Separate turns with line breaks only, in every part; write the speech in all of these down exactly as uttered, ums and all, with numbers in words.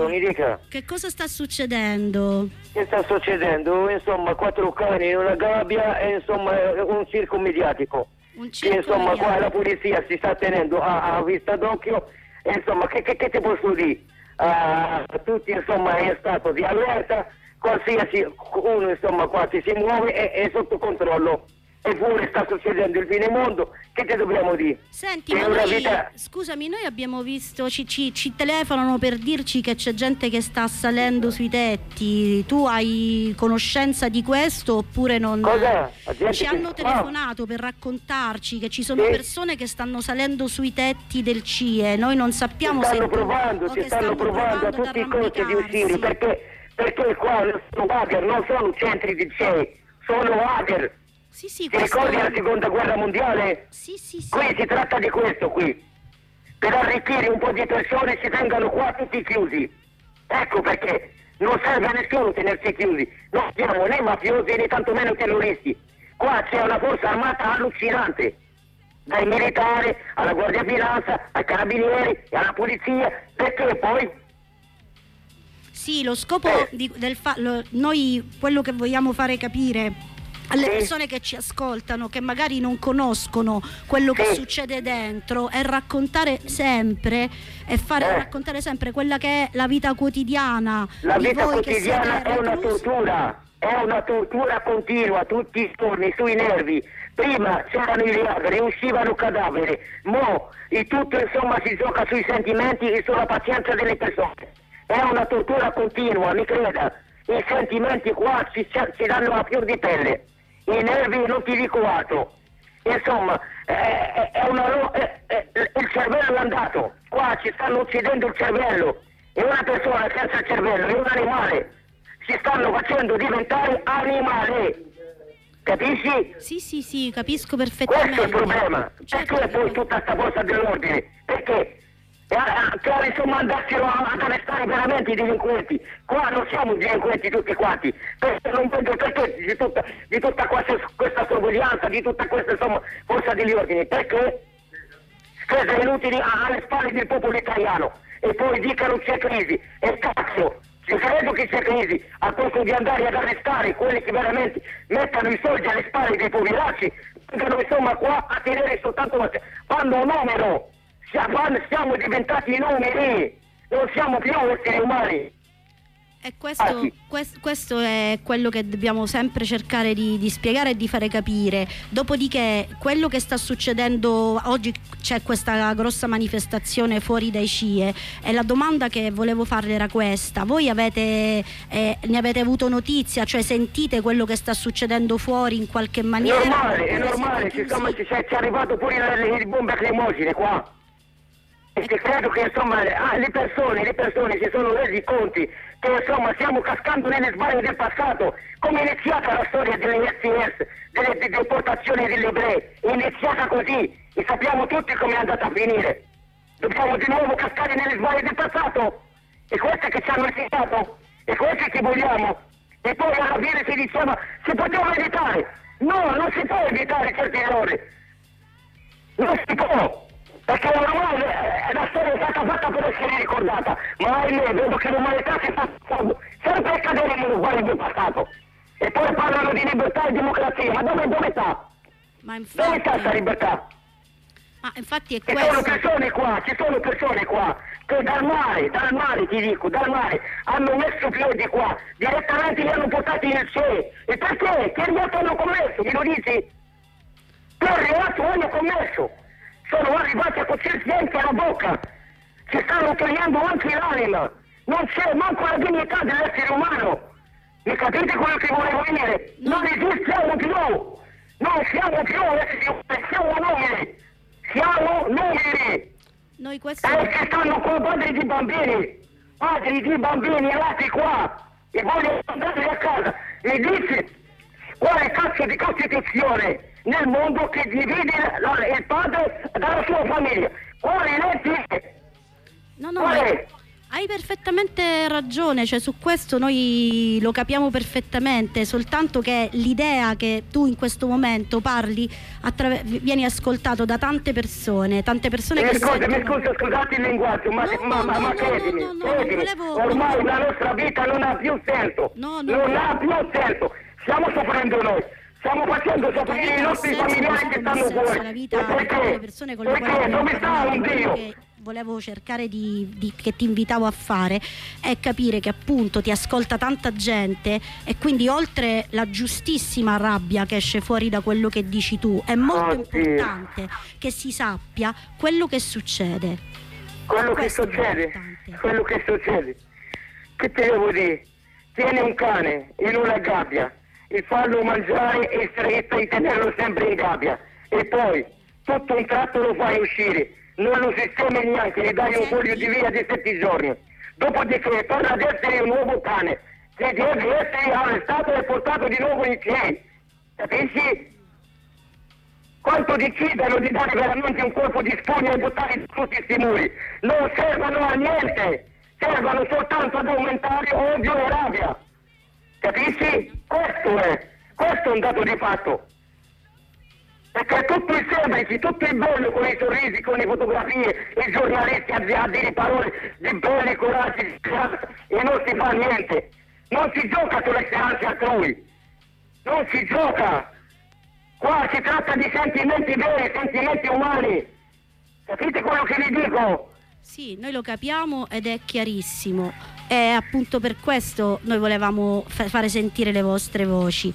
Pronto, mi dica.
Che cosa sta succedendo?
Che sta succedendo? Insomma, quattro cani in una gabbia e insomma un circo mediatico.
Un circo
che insomma
mediatico.
qua la polizia si sta tenendo a, a vista d'occhio e insomma che, che, che ti posso dire? Uh, tutti insomma in stato di allerta, qualsiasi uno insomma qua si, si muove è, è sotto controllo. Eppure sta succedendo il fine mondo, che ti dobbiamo dire?
Senti,
È
ma
una
noi,
vita...
scusami, noi abbiamo visto, ci, ci, ci telefonano per dirci che c'è gente che sta salendo sui tetti. Tu hai conoscenza di questo oppure non?
Cosa?
Ci
che...
hanno telefonato ah. per raccontarci che ci sono
sì.
persone che stanno salendo sui tetti del C I E. Noi non sappiamo
ci stanno
se
provando,
tu,
ci stanno, stanno provando a tutti i costi di uscire, perché, perché qua sono hacker, non sono centri di C I E, sono hacker.
Sì, sì,
Ti
questo...
ricordi la seconda guerra mondiale?
Sì, sì, sì.
Qui si tratta di questo qui. Per arricchire un po' di persone si tengano qua tutti chiusi. Ecco perché non serve a nessuno tenersi chiusi. Non siamo né mafiosi né tantomeno terroristi. Qua c'è una forza armata allucinante. Dai militari alla Guardia Finanza, ai carabinieri e alla polizia. Perché poi?
Sì, lo scopo
eh.
di, del fa- lo, noi quello che vogliamo fare capire alle
sì.
persone che ci ascoltano, che magari non conoscono quello
sì.
che succede dentro, è raccontare sempre e fare
eh.
raccontare sempre quella che è la vita quotidiana.
La
di
vita
voi
quotidiana
che
è una
reclusi.
tortura, è una tortura continua tutti i giorni sui nervi. Prima c'erano i reagri, uscivano cadaveri, mo il tutto insomma si gioca sui sentimenti e sulla pazienza delle persone. È una tortura continua, mi creda. I sentimenti qua ci, ci danno a fior di pelle. I nervi non ti dico altro. Insomma, è, è una, è, è, il cervello è andato. Qua ci stanno uccidendo il cervello. E una persona senza cervello è un animale. Si stanno facendo diventare animale. Capisci?
Sì, sì, sì, capisco perfettamente.
Questo è il problema.
Certo.
Perché poi tutta sta cosa dell'ordine? Perché? Cioè, insomma, andassero ad arrestare veramente i delinquenti. Qua non siamo delinquenti tutti quanti, perché non vedo perché di tutta, di tutta questa, questa sorveglianza, di tutta questa insomma forza degli ordini, perché spese inutili alle spalle del popolo italiano e poi dicano c'è crisi, e cazzo, se credo che c'è crisi, al posto di andare ad arrestare quelli che veramente mettono i soldi alle spalle dei poveracci, vengono insomma qua a tenere soltanto, fanno un numero. Siamo diventati numeri, non siamo più esseri umani.
E questo, questo, questo è quello che dobbiamo sempre cercare di, di spiegare e di fare capire. Dopodiché quello che sta succedendo oggi, c'è questa grossa manifestazione fuori dai C I E, e la domanda che volevo farle era questa: voi avete eh, ne avete avuto notizia, cioè sentite quello che sta succedendo fuori in qualche maniera?
È normale, è normale, ci siamo, ci è arrivato pure le, le bombe lacrimogene qua. E credo che insomma ah, le persone, le persone si sono resi conti che insomma stiamo cascando nelle sbaglie del passato. Come è iniziata la storia delle S S, delle, delle deportazioni degli ebrei? È iniziata così e sappiamo tutti come è andata a finire. Dobbiamo di nuovo cascare nelle sbaglie del passato? E queste che ci hanno insegnato? E queste che vogliamo? E poi alla fine si diceva si poteva evitare. No, non si può evitare certi errori. Non si può. Perché oramai la storia è stata fatta per essere ricordata, ma ahimè vedo che l'umanità si sta sempre a cadere nelle sbaglie del passato. E poi parlano di libertà e democrazia, ma dove, dove sta?
Ma infatti...
Dove sta questa libertà?
Ma infatti è
ci
questo.
sono persone qua, ci sono persone qua che dal mare, dal mare ti dico, dal mare hanno messo piedi qua, direttamente li hanno portati nel C I E. E perché? Che reato hanno commesso? Mi lo dici? Che reato hanno commesso? Sono arrivati a cucirsi anche alla bocca, ci stanno togliendo anche l'anima, non c'è manco la dignità dell'essere umano. Mi capite quello che volevo dire? Non esistiamo più, non siamo più esseri umani, siamo numeri, siamo numeri.
Noi questo...
E ci stanno con padri di bambini, padri di bambini nati qua, e vogliono andare a casa. Mi dici quale cazzo di Costituzione nel mondo che divide la, il padre dalla sua famiglia? Quale legge?
No, no,
Quale?
Hai perfettamente ragione, cioè su questo noi lo capiamo perfettamente, soltanto che l'idea che tu in questo momento parli, attraver- vieni ascoltato da tante persone, tante persone
mi
che
scusa,
sentono...
mi scusa, scusate il linguaggio, ma,
No,
ma,
no,
ma,
no,
ma
no,
credimi,
no, no, no,
credimi,
volevo-
ormai
non-
la nostra vita non ha più senso,
No, no.
non ha più senso, stiamo soffrendo noi. Stiamo facendo
La tua
soffrire i
vita ha
nostri
senso
familiari
così
che
come ha
stanno
senso
fuori.
la vita
E
di tutte
perché?
le persone con le quali
Perché?
abbiamo
Dove sta
parlato.
un
Quello
Dio?
che volevo cercare di, di che ti invitavo a fare è capire che appunto ti ascolta tanta gente e quindi oltre la giustissima rabbia che esce fuori da quello che dici tu, è molto
Oddio.
importante che si sappia quello che succede.
Quello che
Questo è
succede,
importante.
quello che succede. Che ti devo dire? Tieni un cane in una gabbia e fallo mangiare e stretto e tenerlo sempre in gabbia e poi tutto un tratto lo fai uscire, non lo sistemi neanche, gli dai un foglio di via di sette giorni, dopodiché torna ad essere un nuovo cane che deve essere arrestato e portato di nuovo in piedi, capisci? Quanto decidono di dare veramente un colpo di spugna e buttare tutti questi muri, non servono a niente, servono soltanto ad aumentare odio e rabbia. Capisci? Questo è, questo è un dato di fatto. Perché tutti i semplici, tutti i belli con i sorrisi, con le fotografie, i giornalisti a dire parole di belli coraggi e non si fa niente. Non si gioca sulle speranze altrui. Non si gioca. Qua si tratta di sentimenti veri, sentimenti umani. Capite quello che vi dico?
Sì, noi lo capiamo ed è chiarissimo. E appunto per questo noi volevamo fa- fare sentire le vostre voci.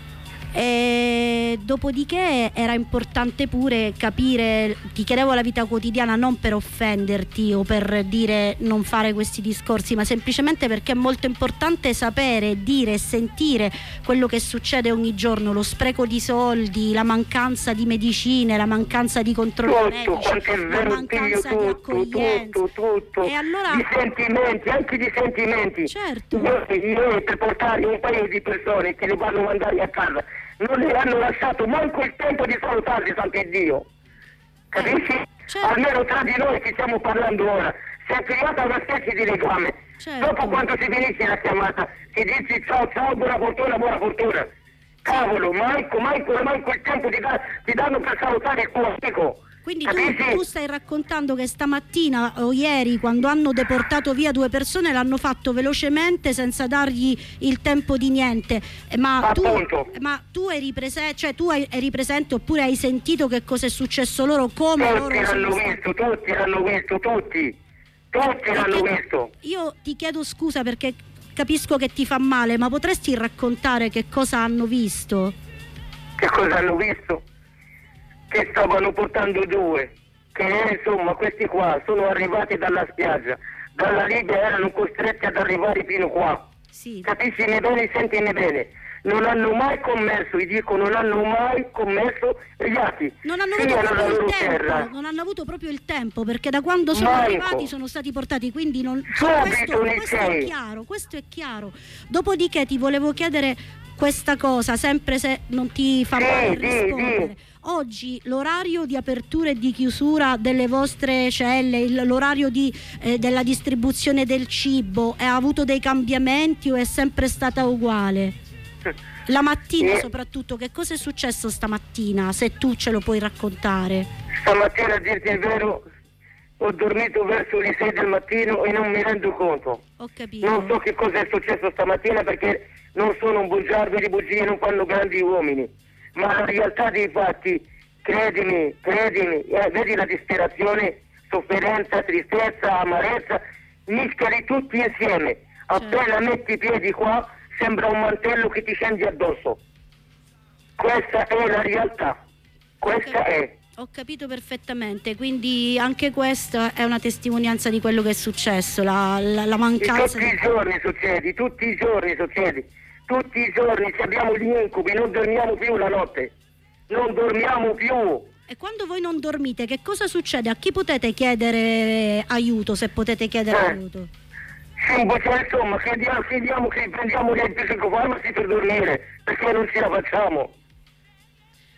E dopodiché era importante pure capire, ti chiedevo la vita quotidiana non per offenderti o per dire non fare questi discorsi, ma semplicemente perché è molto importante sapere, dire e sentire quello che succede ogni giorno, lo spreco di soldi, la mancanza di medicine, la mancanza di controlli
Tutto,
medici,
quanto è
la
vero,
mancanza
Dio,
di
tutto,
accoglienza.
tutto, tutto,
E allora...
di sentimenti, anche di sentimenti.
Certo.
Io, io per portare un paio di persone che li vanno mandare a casa, non le hanno lasciato manco il tempo di salutarsi, santo Dio. Capisci?
Certo.
Almeno tra di noi che stiamo parlando ora, si è creata una specie di legame.
Certo.
Dopo quando si finisce la chiamata, si dice ciao ciao, buona fortuna, buona fortuna. Cavolo, manco, manco, manco il tempo ti, da, ti danno per salutare il tuo amico.
Quindi tu,
Capisci?
tu stai raccontando che stamattina o ieri, quando hanno deportato via due persone, l'hanno fatto velocemente senza dargli il tempo di niente. Eh, Ma tu,
Appunto.
ma tu eri presente, cioè tu eri, eri presente oppure hai sentito che cosa è successo loro, come
Tutti
loro
l'hanno
sono stati?
visto, tutti l'hanno visto, tutti. Tutti l'hanno
Perché
visto.
io ti chiedo scusa perché capisco che ti fa male, ma potresti raccontare che cosa hanno visto?
Che cosa hanno visto? Che stavano portando due, che insomma questi qua sono arrivati dalla spiaggia, dalla Libia erano costretti ad arrivare fino qua.
Sì.
Capiscimi bene, sentimi bene. Non hanno mai commesso, vi dico, non hanno mai commesso reati.
Non hanno
Fino
avuto
alla
proprio
loro
il tempo,
terra.
non hanno avuto proprio il tempo, perché da quando sono
Manco.
arrivati sono stati portati, quindi non,
Subito
questo,
nei
questo è
sei.
chiaro, questo è chiaro. Dopodiché ti volevo chiedere questa cosa, sempre se non ti fa
Sì,
male
sì,
rispondere.
sì.
Oggi l'orario di apertura e di chiusura delle vostre celle, il- l'orario di, eh, della distribuzione del cibo, ha avuto dei cambiamenti o è sempre stata uguale? La mattina
Eh.
soprattutto, che cosa è successo stamattina, se tu ce lo puoi raccontare?
Stamattina, a dirti il vero, ho dormito verso le sei del mattino e non mi rendo conto.
Ho capito.
Non so che cosa è successo stamattina perché non sono un bugiardo, di bugie non fanno grandi uomini. Ma la realtà dei fatti, credimi, credimi, eh, vedi la disperazione, sofferenza, tristezza, amarezza, mischiali tutti insieme. Appena metti i piedi qua, sembra un mantello che ti scendi addosso. Questa è la realtà, questa
Ok.
è.
Ho capito perfettamente, quindi anche questa è una testimonianza di quello che è successo, la, la, la
E
mancanza
tutti
di...
i giorni succede, tutti i giorni succede, tutti i giorni se abbiamo gli incubi, non dormiamo più la notte, non dormiamo più.
E quando voi non dormite, che cosa succede? A chi potete chiedere aiuto, se potete chiedere
Eh.
aiuto?
Sì, cioè, insomma, chiediamo, chiediamo che prendiamo dei psicofarmaci per dormire, perché non ce la facciamo.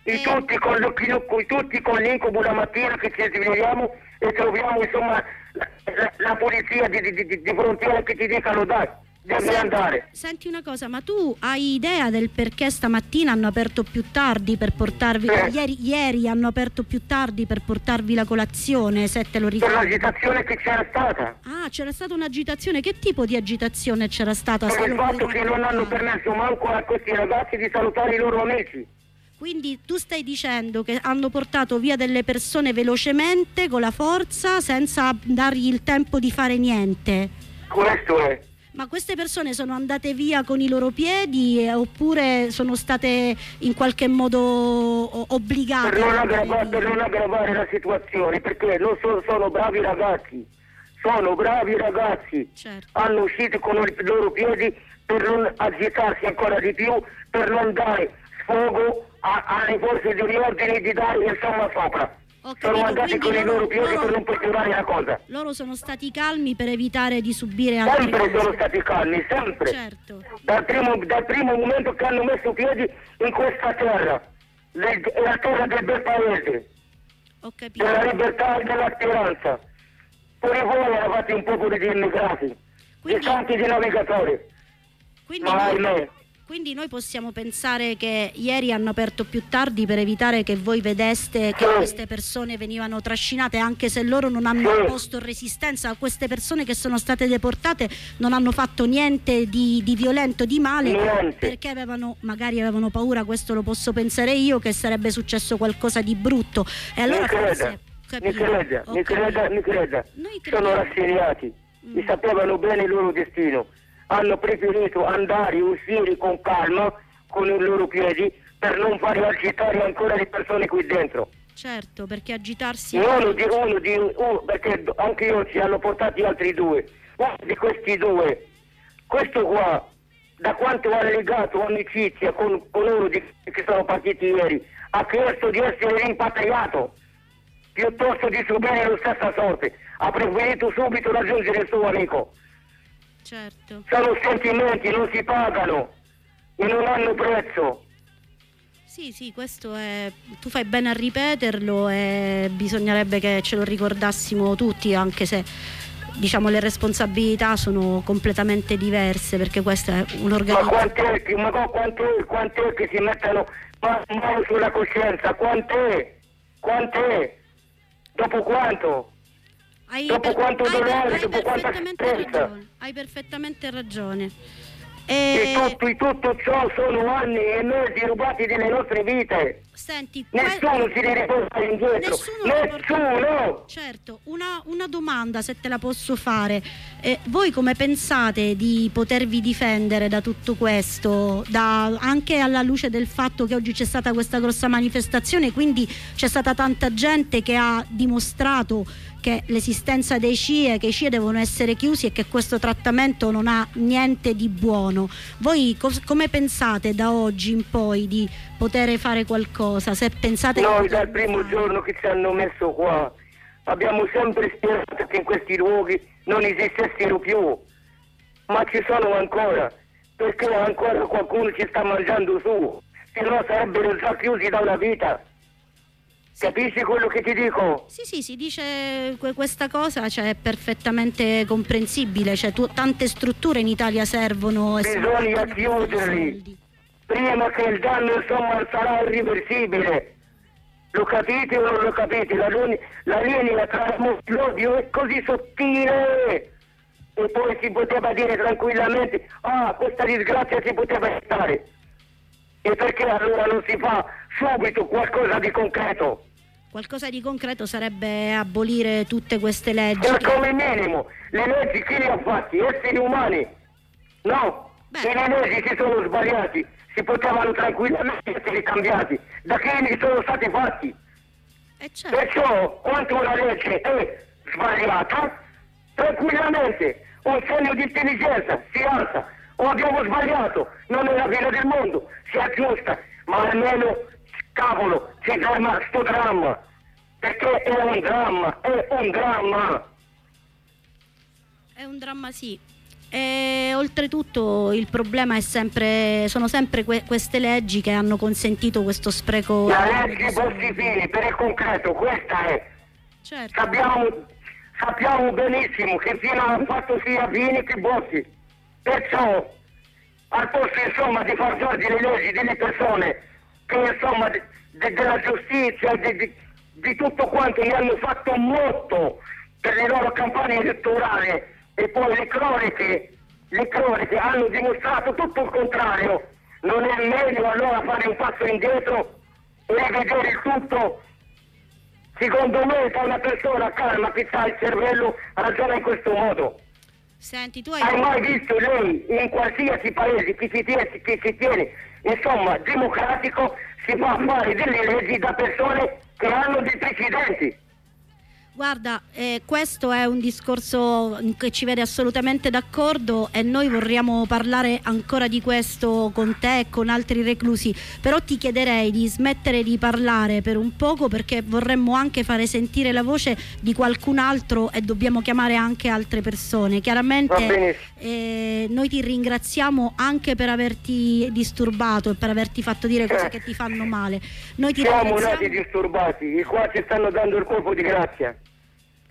in tutti, con l'occhio, tutti con l'incubo la mattina che ci svegliamo e troviamo insomma la, la, la polizia di, di, di, di frontiera che ti dicano dai, devi
senti,
andare.
Senti una cosa, ma tu hai idea del perché stamattina hanno aperto più tardi per portarvi,
eh.
ieri, ieri hanno aperto più tardi per portarvi la colazione, se te lo ricordi?
Per l'agitazione che c'era stata.
Ah, c'era stata un'agitazione, che tipo di agitazione c'era stata?
Per il fatto che non hanno permesso manco a questi ragazzi di salutare i loro amici.
Quindi tu stai dicendo che hanno portato via delle persone velocemente, con la forza, senza dargli il tempo di fare niente?
Questo è.
Ma queste persone sono andate via con i loro piedi eh, oppure sono state in qualche modo obbligate?
Per non, aggravare, per non aggravare la situazione, perché non sono, sono bravi ragazzi, sono bravi ragazzi,
certo.
Hanno uscito con i loro piedi per non agitarsi ancora di più, per non dare sfogo alle forze degli ordini di dare insomma sopra. Sono andati con i loro piedi per non peggiorare la cosa.
Loro sono stati calmi per evitare di subire altre
sempre
cose.
Sono stati calmi, sempre.
Certo.
Dal primo, dal primo momento che hanno messo piedi in questa terra, le, la terra del bel paese,
ho capito.
Della libertà e della speranza. Pure voi eravate un popolo di immigrati,
quindi,
di santi di navigatori.
Quindi
Ma
noi,
ahimè.
Quindi noi possiamo pensare che ieri hanno aperto più tardi per evitare che voi vedeste che
sì.
queste persone venivano trascinate, anche se loro non hanno
sì.
posto resistenza. Queste persone che sono state deportate non hanno fatto niente di, di violento, di male,
niente.
Perché avevano, magari avevano paura, questo lo posso pensare io, che sarebbe successo qualcosa di brutto. E allora
mi creda,
forse,
mi creda,
okay.
mi creda, mi creda.
Noi
sono rassegnati, mm. mi sapevano bene il loro destino. Hanno preferito andare, uscire con calma, con i loro piedi, per non fare agitare ancora le persone qui dentro.
Certo, perché agitarsi...
Uno di uno, di uno, perché anche io ci hanno portati altri due. Uno di questi due, questo qua, da quanto ha legato amicizia con coloro di, che sono partiti ieri, ha chiesto di essere rimpatriato, piuttosto di subire la stessa sorte. Ha preferito subito raggiungere il suo amico.
Certo.
Sono sentimenti, non si pagano e non hanno prezzo.
Sì, sì, questo è... tu fai bene a ripeterlo e bisognerebbe che ce lo ricordassimo tutti, anche se diciamo le responsabilità sono completamente diverse, perché questa è un'organizzazione.
Ma quant'è che, ma quant'è, quant'è che si mettono mano sulla coscienza? Quant'è? Quant'è? Dopo quanto?
Hai
dopo
per,
quanto
hai
dolore,
per,
dopo
hai
quanta
perfettamente
stress.
ragione, hai perfettamente ragione. E...
E tutto, tutto ciò sono anni e mesi rubati delle nostre vite.
Senti,
nessuno
que...
si deve portare indietro.
Nessuno.
Nessuno.
Certo, una, una domanda, se te la posso fare. Eh, voi come pensate di potervi difendere da tutto questo, da, anche alla luce del fatto che oggi c'è stata questa grossa manifestazione, quindi c'è stata tanta gente che ha dimostrato che l'esistenza dei C I E, che i C I E devono essere chiusi e che questo trattamento non ha niente di buono. Voi cos- come pensate da oggi in poi di poter fare qualcosa? Se pensate
Noi
che
dal primo fare. giorno che ci hanno messo qua abbiamo sempre sperato che in questi luoghi non esistessero più, ma ci sono ancora, perché ancora qualcuno ci sta mangiando su, se no sarebbero già chiusi da una vita. Sì. Capisci quello che ti dico?
Sì, sì, si dice questa cosa, cioè, è perfettamente comprensibile, cioè, tu, tante strutture in Italia servono.
Bisogna chiuderli prima che il danno insomma sarà irreversibile. Lo capite o non lo capite? La, la linea tra l'odio è così sottile e poi si poteva dire tranquillamente ah, questa disgrazia si poteva evitare. E perché allora non si fa subito qualcosa di concreto?
Qualcosa di concreto sarebbe abolire tutte queste leggi.
Per che... come minimo, le leggi chi le ha fatti? Esseri umani? No, Beh. E le leggi si sono sbagliati, si potevano tranquillamente essere cambiati. Da chi ne sono stati fatti?
Eh certo.
Perciò, quando una legge è sbagliata, tranquillamente un segno di intelligenza si alza. O abbiamo sbagliato, non è la fine del mondo, si aggiusta, ma almeno, cavolo, si ferma sto dramma, perché è un dramma, è un dramma.
È un dramma, sì. E oltretutto il problema è sempre, sono sempre que queste leggi che hanno consentito questo spreco.
La legge Bossi-Fini, per il concreto, questa è.
Certo.
Sappiamo, sappiamo benissimo che fino al fatto sia Fini che Bossi. Perciò, al posto insomma di far giorni le leggi delle persone che insomma de, de, della giustizia, de, de, di tutto quanto ne hanno fatto molto per le loro campagne elettorali, e poi le croniche, le croniche hanno dimostrato tutto il contrario. Non è meglio allora fare un passo indietro e rivedere il tutto? Secondo me, se una persona calma che ha il cervello ragiona in questo modo.
Senti, tu hai...
hai mai visto lei in qualsiasi paese che si tiene, che si tiene insomma democratico, si fa fare delle leggi da persone che hanno dei precedenti?
Guarda, eh, questo è un discorso che ci vede assolutamente d'accordo e noi vorremmo parlare ancora di questo con te e con altri reclusi, però ti chiederei di smettere di parlare per un poco, perché vorremmo anche fare sentire la voce di qualcun altro e dobbiamo chiamare anche altre persone. Chiaramente eh, noi ti ringraziamo anche per averti disturbato e per averti fatto dire cose che ti fanno male. Noi ti
Siamo
ringraziamo...
nati disturbati, i qua ci stanno dando il colpo di grazia.